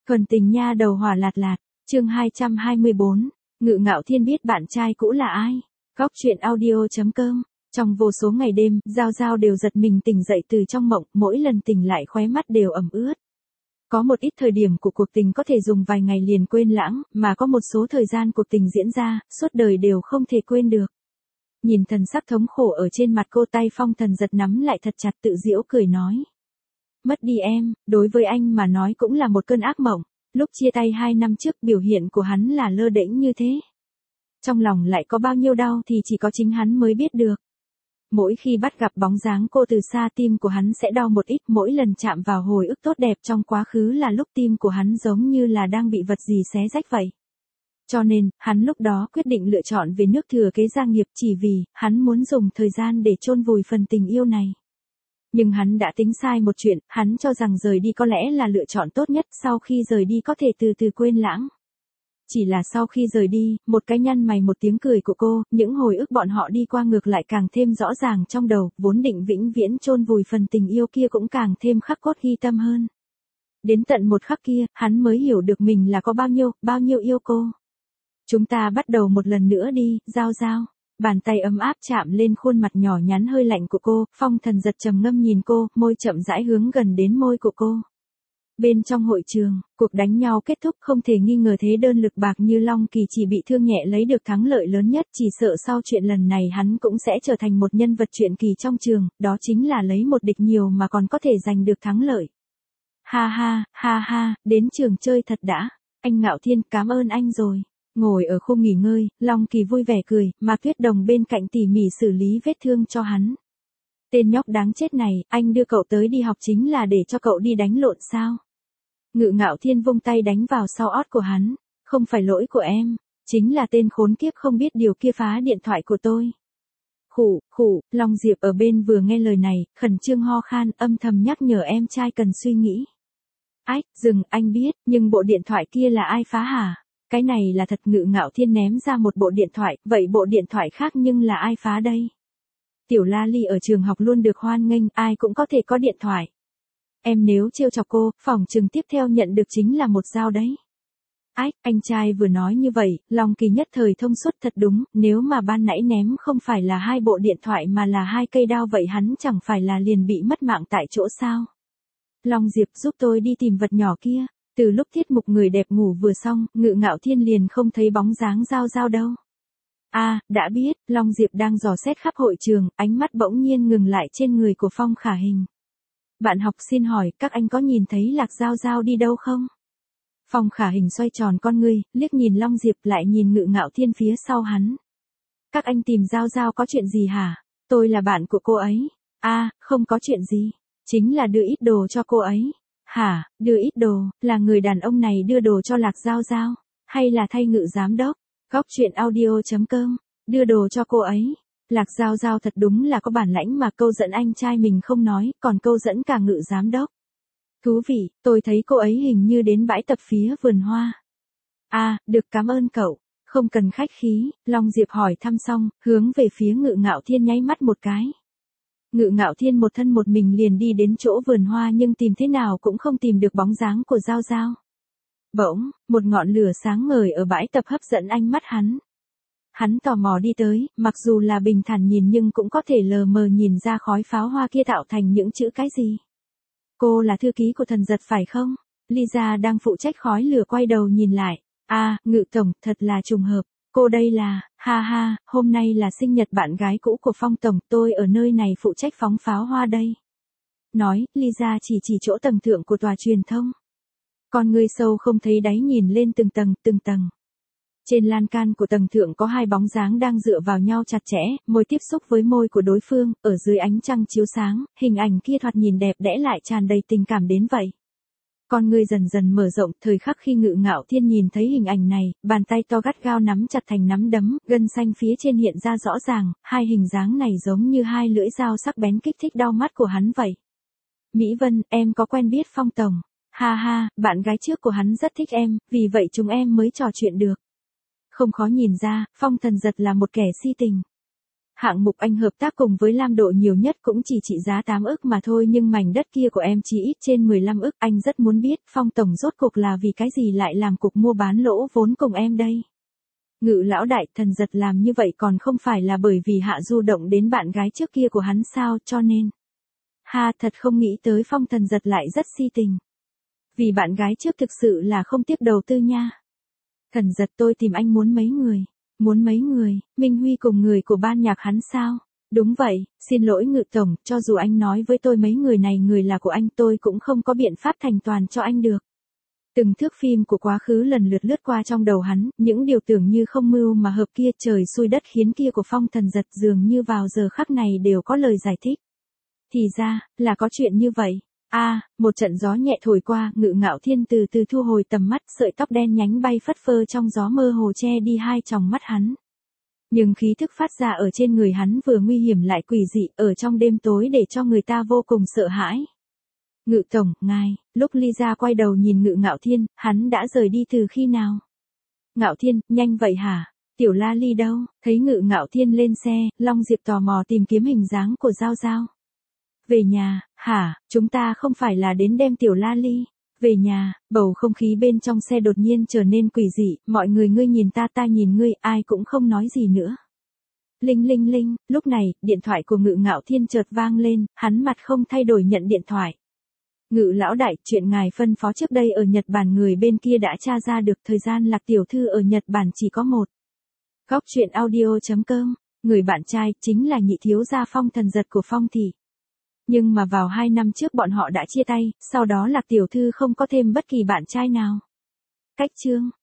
Thuần tình nha đầu hỏa lạt lạt, chương 224, Ngự Ngạo Thiên biết bạn trai cũ là ai. Góc truyện audio.com. Trong vô số ngày đêm, Giao Giao đều giật mình tỉnh dậy từ trong mộng, mỗi lần tỉnh lại khóe mắt đều ẩm ướt. Có một ít thời điểm của cuộc tình có thể dùng vài ngày liền quên lãng, mà có một số thời gian cuộc tình diễn ra, suốt đời đều không thể quên được. Nhìn thần sắc thống khổ ở trên mặt cô, tay Phong Thần giật nắm lại thật chặt, tự giễu cười nói. Mất đi em, đối với anh mà nói cũng là một cơn ác mộng. Lúc chia tay 2 năm trước, biểu hiện của hắn là lơ đễnh như thế. Trong lòng lại có bao nhiêu đau thì chỉ có chính hắn mới biết được. Mỗi khi bắt gặp bóng dáng cô từ xa, tim của hắn sẽ đau một ít, mỗi lần chạm vào hồi ức tốt đẹp trong quá khứ là lúc tim của hắn giống như là đang bị vật gì xé rách vậy. Cho nên, hắn lúc đó quyết định lựa chọn về nước thừa kế gia nghiệp, chỉ vì, hắn muốn dùng thời gian để chôn vùi phần tình yêu này. Nhưng hắn đã tính sai một chuyện, hắn cho rằng rời đi có lẽ là lựa chọn tốt nhất, sau khi rời đi có thể từ từ quên lãng. Chỉ là sau khi rời đi, một cái nhăn mày một tiếng cười của cô, những hồi ức bọn họ đi qua ngược lại càng thêm rõ ràng trong đầu, vốn định vĩnh viễn chôn vùi phần tình yêu kia cũng càng thêm khắc cốt ghi tâm hơn. Đến tận một khắc kia, hắn mới hiểu được mình là có bao nhiêu yêu cô. Chúng ta bắt đầu một lần nữa đi, Giao Giao. Bàn tay ấm áp chạm lên khuôn mặt nhỏ nhắn hơi lạnh của cô, Phong Thần giật trầm ngâm nhìn cô, môi chậm rãi hướng gần đến môi của cô. Bên trong hội trường, cuộc đánh nhau kết thúc, không thể nghi ngờ thế đơn lực bạc như Long Kỳ chỉ bị thương nhẹ lấy được thắng lợi lớn nhất, chỉ sợ sau chuyện lần này hắn cũng sẽ trở thành một nhân vật truyện kỳ trong trường, đó chính là lấy một địch nhiều mà còn có thể giành được thắng lợi. Ha ha, đến trường chơi thật đã. Anh Ngạo Thiên, cảm ơn anh rồi. Ngồi ở khu nghỉ ngơi, Long Kỳ vui vẻ cười, mà Tuyết Đồng bên cạnh tỉ mỉ xử lý vết thương cho hắn. Tên nhóc đáng chết này, anh đưa cậu tới đi học chính là để cho cậu đi đánh lộn sao? Ngự Ngạo Thiên vung tay đánh vào sau ót của hắn. Không phải lỗi của em, chính là tên khốn kiếp không biết điều kia phá điện thoại của tôi. Khụ, Long Diệp ở bên vừa nghe lời này, khẩn trương ho khan, âm thầm nhắc nhở em trai cần suy nghĩ. Ách, dừng, anh biết, nhưng bộ điện thoại kia là ai phá hả? Cái này là thật. Ngự Ngạo Thiên ném ra một bộ điện thoại, vậy bộ điện thoại khác nhưng là ai phá đây? Tiểu La Ly ở trường học luôn được hoan nghênh, ai cũng có thể có điện thoại. Em nếu trêu chọc cô, phỏng chừng tiếp theo nhận được chính là một dao đấy. Ách, anh trai vừa nói như vậy, Long Kỳ nhất thời thông suốt, thật đúng, nếu mà ban nãy ném không phải là 2 bộ điện thoại mà là 2 cây đao vậy hắn chẳng phải là liền bị mất mạng tại chỗ sao? Long Diệp, giúp tôi đi tìm vật nhỏ kia. Từ lúc tiết mục người đẹp ngủ vừa xong, Ngự Ngạo Thiên liền không thấy bóng dáng Giao Giao đâu. Đã biết. Long Diệp đang dò xét khắp hội trường, ánh mắt bỗng nhiên ngừng lại trên người của Phong Khả Hình. Bạn học xin hỏi, các anh có nhìn thấy Lạc Giao Giao đi đâu không? Phong Khả Hình xoay tròn con ngươi, liếc nhìn Long Diệp lại nhìn Ngự Ngạo Thiên phía sau hắn. Các anh tìm Giao Giao có chuyện gì hả? Tôi là bạn của cô ấy. Không có chuyện gì. Chính là đưa ít đồ cho cô ấy. Hả, đưa ít đồ, là người đàn ông này đưa đồ cho Lạc Giao Giao, hay là thay Ngự giám đốc? Góc truyện audio.com, đưa đồ cho cô ấy. Lạc Giao Giao thật đúng là có bản lãnh mà câu dẫn anh trai mình không nói, còn câu dẫn cả Ngự giám đốc. Thú vị, tôi thấy cô ấy hình như đến bãi tập phía vườn hoa. Được, cảm ơn cậu. Không cần khách khí. Long Diệp hỏi thăm xong, hướng về phía Ngự Ngạo Thiên nháy mắt một cái. Ngự Ngạo Thiên một thân một mình liền đi đến chỗ vườn hoa nhưng tìm thế nào cũng không tìm được bóng dáng của Giao Giao. Bỗng, một ngọn lửa sáng ngời ở bãi tập hấp dẫn ánh mắt hắn. Hắn tò mò đi tới, mặc dù là bình thản nhìn nhưng cũng có thể lờ mờ nhìn ra khói pháo hoa kia tạo thành những chữ cái gì. Cô là thư ký của Thần giật phải không? Lisa đang phụ trách khói lửa quay đầu nhìn lại. Ngự tổng, thật là trùng hợp. Cô đây là, hôm nay là sinh nhật bạn gái cũ của Phong tổng, tôi ở nơi này phụ trách phóng pháo hoa đây. Nói, Lisa chỉ chỗ tầng thượng của tòa truyền thông. Con người sâu không thấy đáy nhìn lên từng tầng. Trên lan can của tầng thượng có 2 bóng dáng đang dựa vào nhau chặt chẽ, môi tiếp xúc với môi của đối phương, ở dưới ánh trăng chiếu sáng, hình ảnh kia thoạt nhìn đẹp đẽ lại tràn đầy tình cảm đến vậy. Con ngươi dần dần mở rộng, thời khắc khi Ngự Ngạo Thiên nhìn thấy hình ảnh này, bàn tay to gắt gao nắm chặt thành nắm đấm, gân xanh phía trên hiện ra rõ ràng, 2 hình dáng này giống như 2 lưỡi dao sắc bén kích thích đau mắt của hắn vậy. Mỹ Vân, em có quen biết Phong tổng? Bạn gái trước của hắn rất thích em, vì vậy chúng em mới trò chuyện được. Không khó nhìn ra, Phong Thần giật là một kẻ si tình. Hạng mục anh hợp tác cùng với Lam Độ nhiều nhất cũng chỉ trị giá 8 ức mà thôi, nhưng mảnh đất kia của em chỉ ít trên 15 ức. Anh rất muốn biết Phong tổng rốt cuộc là vì cái gì lại làm cuộc mua bán lỗ vốn cùng em đây. Ngự lão đại, Thần Giật làm như vậy còn không phải là bởi vì Hạ Du động đến bạn gái trước kia của hắn sao, cho nên. Ha, thật không nghĩ tới Phong. Thần Giật lại rất si tình. Vì bạn gái trước thực sự là không tiếc đầu tư nha. Thần Giật, tôi tìm anh muốn mấy người. Muốn mấy người? Minh Huy cùng người của ban nhạc hắn sao? Đúng vậy, xin lỗi Ngự tổng, cho dù anh nói với tôi mấy người này người là của anh, tôi cũng không có biện pháp thành toàn cho anh được. Từng thước phim của quá khứ lần lượt lướt qua trong đầu hắn, những điều tưởng như không mưu mà hợp kia, trời xui đất khiến kia của Phong. Thần Giật dường như vào giờ khắc này đều có lời giải thích. Thì ra, là có chuyện như vậy. Một trận gió nhẹ thổi qua, Ngự Ngạo Thiên từ từ thu hồi tầm mắt, sợi tóc đen nhánh bay phất phơ trong gió mơ hồ che đi hai tròng mắt hắn. Nhưng khí thức phát ra ở trên người hắn vừa nguy hiểm lại quỷ dị, ở trong đêm tối để cho người ta vô cùng sợ hãi. Ngự tổng, ngài. Lúc Lisa quay đầu nhìn Ngự Ngạo Thiên, hắn đã rời đi từ khi nào? Ngạo Thiên, nhanh vậy hả? Tiểu La Ly đâu? Thấy Ngự Ngạo Thiên lên xe, Long Diệp tò mò tìm kiếm hình dáng của Giao Giao. Về nhà, hả? Chúng ta không phải là đến đem Tiểu La Ly về nhà. Bầu không khí bên trong xe đột nhiên trở nên quỷ dị, mọi người ngươi nhìn ta, ta nhìn ngươi, ai cũng không nói gì nữa. Linh linh linh, lúc này, điện thoại của Ngự Ngạo Thiên chợt vang lên, hắn mặt không thay đổi nhận điện thoại. Ngự lão đại, chuyện ngài phân phó trước đây ở Nhật Bản người bên kia đã tra ra được, thời gian Lạc tiểu thư ở Nhật Bản chỉ có một. Góc truyện audio.com, người bạn trai chính là nhị thiếu gia Phong Thần Giật của Phong thị. Nhưng mà vào 2 năm trước bọn họ đã chia tay, sau đó Lạc tiểu thư không có thêm bất kỳ bạn trai nào. Cách chương